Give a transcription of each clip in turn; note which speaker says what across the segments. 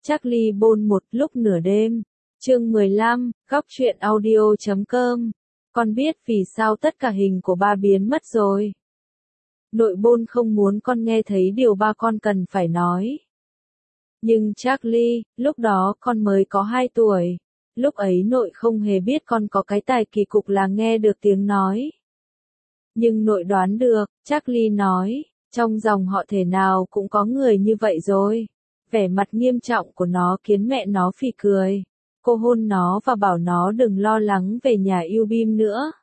Speaker 1: Charlie Bôn một lúc nửa đêm. Chương 15, góc truyện audio.com. Con biết vì sao tất cả hình của ba biến mất rồi. Nội Bôn không muốn con nghe thấy điều ba con cần phải nói. Nhưng Charlie, lúc đó con mới có 2 tuổi. Lúc ấy nội không hề biết con có cái tài kỳ cục là nghe được tiếng nói. Nhưng nội đoán được, Charlie nói, trong dòng họ thể nào cũng có người như vậy rồi. Vẻ mặt nghiêm trọng của nó khiến mẹ nó phì cười. Cô hôn nó và bảo nó đừng lo lắng về nhà yêu bim nữa.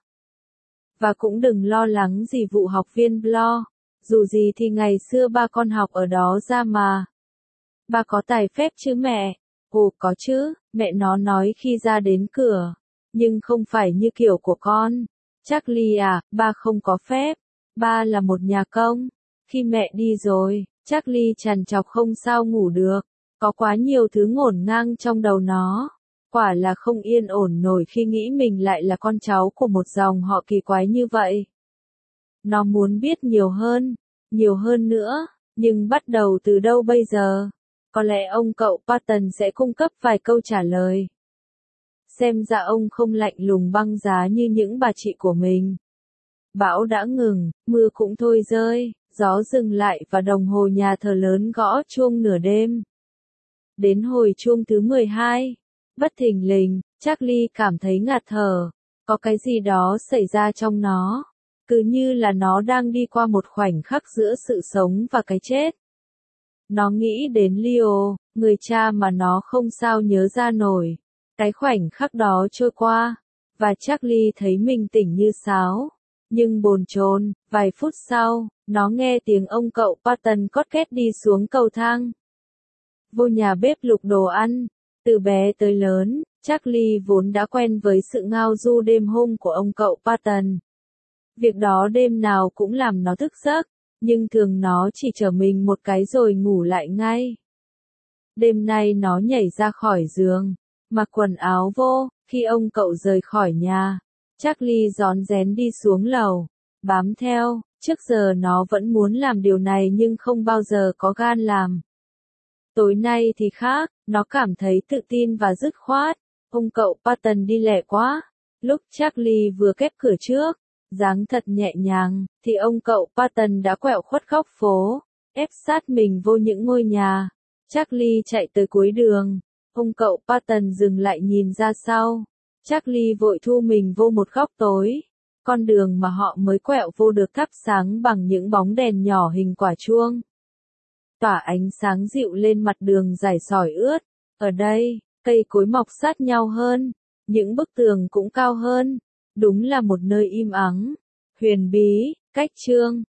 Speaker 1: Và cũng đừng lo lắng gì vụ học viên Blo. Dù gì thì ngày xưa ba con học ở đó ra mà. Ba có tài phép chứ mẹ? Ồ có chứ, mẹ nó nói khi ra đến cửa. Nhưng không phải như kiểu của con. Charlie à, ba không có phép. Ba là một nhà công. Khi mẹ đi rồi, Charlie trằn trọc không sao ngủ được. Có quá nhiều thứ ngổn ngang trong đầu nó. Quả là không yên ổn nổi khi nghĩ mình lại là con cháu của một dòng họ kỳ quái như vậy. Nó muốn biết nhiều hơn nữa, nhưng bắt đầu từ đâu bây giờ? Có lẽ ông cậu Patton sẽ cung cấp vài câu trả lời. Xem ra ông không lạnh lùng băng giá như những bà chị của mình. Bão đã ngừng, mưa cũng thôi rơi, gió dừng lại và đồng hồ nhà thờ lớn gõ chuông nửa đêm. Đến hồi chuông thứ 12, bất thình lình, Charlie cảm thấy ngạt thở, có cái gì đó xảy ra trong nó, cứ như là nó đang đi qua một khoảnh khắc giữa sự sống và cái chết. Nó nghĩ đến Leo, người cha mà nó không sao nhớ ra nổi. Cái khoảnh khắc đó trôi qua, và Charlie thấy mình tỉnh như sáo, nhưng bồn chồn. Vài phút sau, nó nghe tiếng ông cậu Patton cót két đi xuống cầu thang. Vô nhà bếp lục đồ ăn. Từ bé tới lớn, Charlie vốn đã quen với sự ngao du đêm hôm của ông cậu Patton. Việc đó đêm nào cũng làm nó thức giấc, nhưng thường nó chỉ chở mình một cái rồi ngủ lại ngay. Đêm nay nó nhảy ra khỏi giường, mặc quần áo vô. Khi ông cậu rời khỏi nhà, Charlie rón rén đi xuống lầu, bám theo. Trước giờ nó vẫn muốn làm điều này nhưng không bao giờ có gan làm. Tối nay thì khác, nó cảm thấy tự tin và dứt khoát. Ông cậu Patton đi lẹ quá. Lúc Charlie vừa khép cửa trước, dáng thật nhẹ nhàng, thì ông cậu Patton đã quẹo khuất góc phố, ép sát mình vô những ngôi nhà. Charlie chạy tới cuối đường. Ông cậu Patton dừng lại nhìn ra sau. Charlie vội thu mình vô một góc tối. Con đường mà họ mới quẹo vô được thắp sáng bằng những bóng đèn nhỏ hình quả chuông. Tỏa ánh sáng dịu lên mặt đường rải sỏi ướt. Ở đây, cây cối mọc sát nhau hơn, những bức tường cũng cao hơn. Đúng là một nơi im ắng, huyền bí. Cách chương